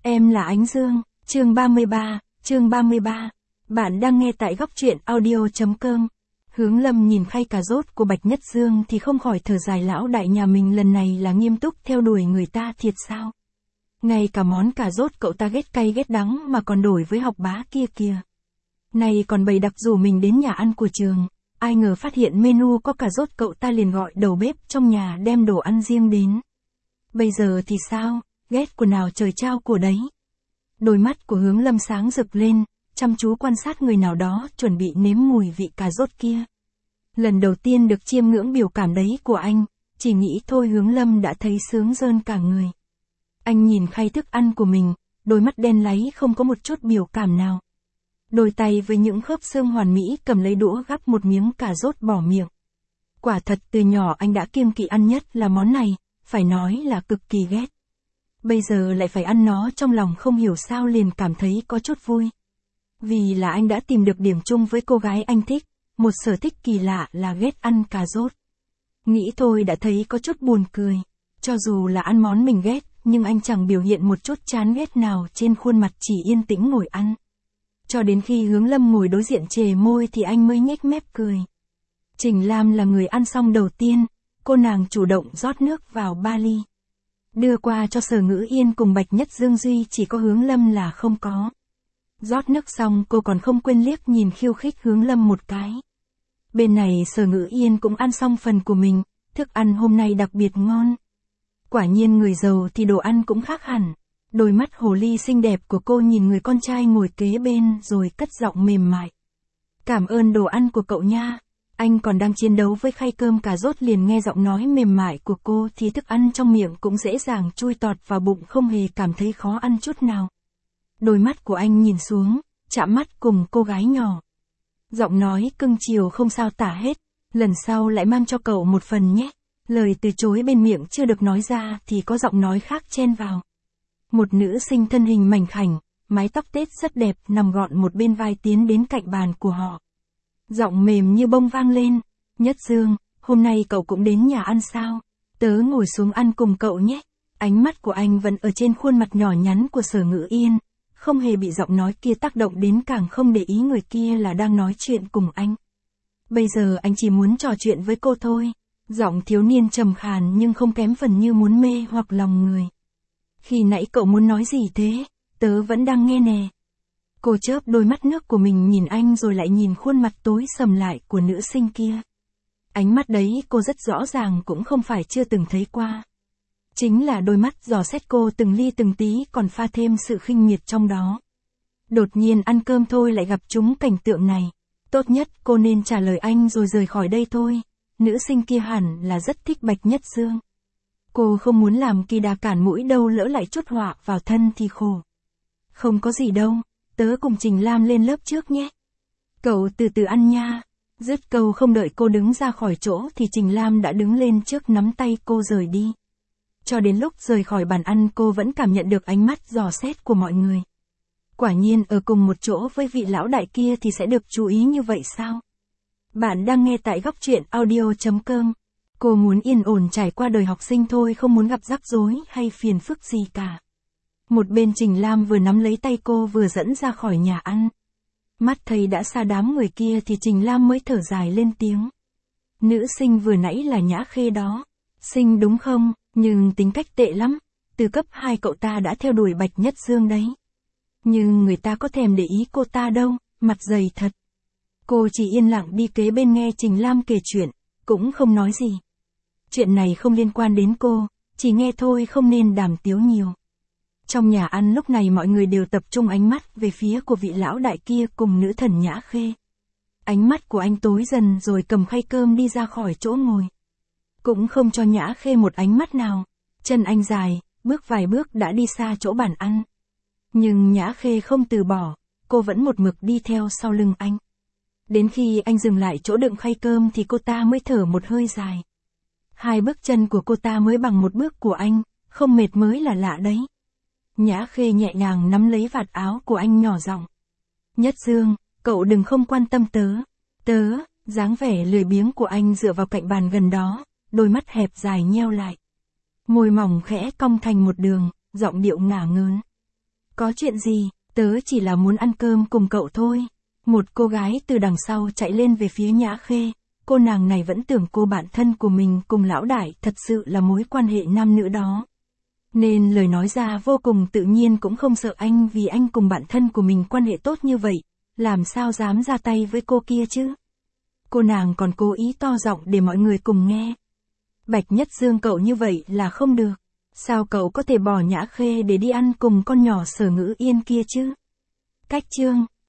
Em là Ánh Dương, chương 33. Bạn đang nghe tại góc truyện audio.com. Hướng Lâm nhìn khay cà rốt của Bạch Nhất Dương thì không khỏi thở dài, lão đại nhà mình lần này là nghiêm túc theo đuổi người ta thiệt sao? Ngay cả món cà rốt cậu ta ghét cay ghét đắng mà còn đổi với học bá kia kìa. Này còn bày đặc rủ mình đến nhà ăn của trường, ai ngờ phát hiện menu có cà rốt cậu ta liền gọi đầu bếp trong nhà đem đồ ăn riêng đến. Bây giờ thì sao, ghét của nào trời trao của đấy. Đôi mắt của Hướng Lâm sáng rực lên, chăm chú quan sát người nào đó chuẩn bị nếm mùi vị cà rốt kia. Lần đầu tiên được chiêm ngưỡng biểu cảm đấy của anh, chỉ nghĩ thôi Hướng Lâm đã thấy sướng rơn cả người. Anh nhìn khay thức ăn của mình, đôi mắt đen láy không có một chút biểu cảm nào. Đôi tay với những khớp xương hoàn mỹ cầm lấy đũa gắp một miếng cà rốt bỏ miệng. Quả thật từ nhỏ anh đã kiêng kỵ ăn nhất là món này, phải nói là cực kỳ ghét. Bây giờ lại phải ăn nó, trong lòng không hiểu sao liền cảm thấy có chút vui. Vì là anh đã tìm được điểm chung với cô gái anh thích, một sở thích kỳ lạ là ghét ăn cà rốt. Nghĩ thôi đã thấy có chút buồn cười. Cho dù là ăn món mình ghét, nhưng anh chẳng biểu hiện một chút chán ghét nào trên khuôn mặt, chỉ yên tĩnh ngồi ăn. Cho đến khi Hướng Lâm ngồi đối diện chề môi thì anh mới nhếch mép cười. Trình Lam là người ăn xong đầu tiên, cô nàng chủ động rót nước vào 3 ly. Đưa qua cho Sở Ngữ Yên cùng Bạch Nhất Dương, duy chỉ có Hướng Lâm là không có. Rót nước xong cô còn không quên liếc nhìn khiêu khích Hướng Lâm một cái. Bên này Sở Ngữ Yên cũng ăn xong phần của mình, thức ăn hôm nay đặc biệt ngon. Quả nhiên người giàu thì đồ ăn cũng khác hẳn. Đôi mắt hồ ly xinh đẹp của cô nhìn người con trai ngồi kế bên rồi cất giọng mềm mại. Cảm ơn đồ ăn của cậu nha. Anh còn đang chiến đấu với khay cơm cà rốt liền nghe giọng nói mềm mại của cô thì thức ăn trong miệng cũng dễ dàng chui tọt vào bụng, không hề cảm thấy khó ăn chút nào. Đôi mắt của anh nhìn xuống, chạm mắt cùng cô gái nhỏ. Giọng nói cưng chiều không sao tả hết, lần sau lại mang cho cậu một phần nhé. Lời từ chối bên miệng chưa được nói ra thì có giọng nói khác chen vào. Một nữ sinh thân hình mảnh khảnh, mái tóc tết rất đẹp nằm gọn một bên vai tiến đến cạnh bàn của họ. Giọng mềm như bông vang lên, Nhất Dương, hôm nay cậu cũng đến nhà ăn sao? Tớ ngồi xuống ăn cùng cậu nhé. Ánh mắt của anh vẫn ở trên khuôn mặt nhỏ nhắn của Sở Ngữ Yên, không hề bị giọng nói kia tác động đến, càng không để ý người kia là đang nói chuyện cùng anh. Bây giờ anh chỉ muốn trò chuyện với cô thôi. Giọng thiếu niên trầm khàn nhưng không kém phần như muốn mê hoặc lòng người. Khi nãy cậu muốn nói gì thế? Tớ vẫn đang nghe nè. Cô chớp đôi mắt nước của mình nhìn anh rồi lại nhìn khuôn mặt tối sầm lại của nữ sinh kia. Ánh mắt đấy cô rất rõ ràng cũng không phải chưa từng thấy qua. Chính là đôi mắt dò xét cô từng ly từng tí, còn pha thêm sự khinh miệt trong đó. Đột nhiên ăn cơm thôi lại gặp chúng cảnh tượng này. Tốt nhất cô nên trả lời anh rồi rời khỏi đây thôi. Nữ sinh kia hẳn là rất thích Bạch Nhất Dương. Cô không muốn làm kỳ đà cản mũi đâu, lỡ lại chút họa vào thân thì khổ. Không có gì đâu, tớ cùng Trình Lam lên lớp trước nhé. Cậu từ từ ăn nha. Dứt câu không đợi cô đứng ra khỏi chỗ thì Trình Lam đã đứng lên trước nắm tay cô rời đi. Cho đến lúc rời khỏi bàn ăn cô vẫn cảm nhận được ánh mắt dò xét của mọi người. Quả nhiên ở cùng một chỗ với vị lão đại kia thì sẽ được chú ý như vậy sao? Bạn đang nghe tại góc truyện audio.com. Cô muốn yên ổn trải qua đời học sinh thôi, không muốn gặp rắc rối hay phiền phức gì cả. Một bên Trình Lam vừa nắm lấy tay cô vừa dẫn ra khỏi nhà ăn. Mắt thấy đã xa đám người kia thì Trình Lam mới thở dài lên tiếng. Nữ sinh vừa nãy là Nhã Khê đó. Xinh đúng không, nhưng tính cách tệ lắm. Từ cấp 2 cậu ta đã theo đuổi Bạch Nhất Dương đấy. Nhưng người ta có thèm để ý cô ta đâu, mặt dày thật. Cô chỉ yên lặng đi kế bên nghe Trình Lam kể chuyện, cũng không nói gì. Chuyện này không liên quan đến cô, chỉ nghe thôi không nên đàm tiếu nhiều. Trong nhà ăn lúc này mọi người đều tập trung ánh mắt về phía của vị lão đại kia cùng nữ thần Nhã Khê. Ánh mắt của anh tối dần rồi cầm khay cơm đi ra khỏi chỗ ngồi. Cũng không cho Nhã Khê một ánh mắt nào, chân anh dài, bước vài bước đã đi xa chỗ bàn ăn. Nhưng Nhã Khê không từ bỏ, cô vẫn một mực đi theo sau lưng anh. Đến khi anh dừng lại chỗ đựng khay cơm thì cô ta mới thở một hơi dài. 2 bước chân của cô ta mới bằng 1 bước của anh, không mệt mới là lạ đấy. Nhã Khê nhẹ nhàng nắm lấy vạt áo của anh nhỏ giọng. Nhất Dương, cậu đừng không quan tâm tớ. Dáng vẻ lười biếng của anh dựa vào cạnh bàn gần đó, đôi mắt hẹp dài nheo lại. Môi mỏng khẽ cong thành một đường, giọng điệu ngả ngớn. Có chuyện gì, tớ chỉ là muốn ăn cơm cùng cậu thôi. Một cô gái từ đằng sau chạy lên về phía Nhã Khê, cô nàng này vẫn tưởng cô bạn thân của mình cùng lão đại thật sự là mối quan hệ nam nữ đó. Nên lời nói ra vô cùng tự nhiên cũng không sợ anh vì anh cùng bạn thân của mình quan hệ tốt như vậy, làm sao dám ra tay với cô kia chứ. Cô nàng còn cố ý to giọng để mọi người cùng nghe. Bạch Nhất Dương cậu như vậy là không được. Sao cậu có thể bỏ Nhã Khê để đi ăn cùng con nhỏ Sở Ngữ Yên kia chứ? Cách chương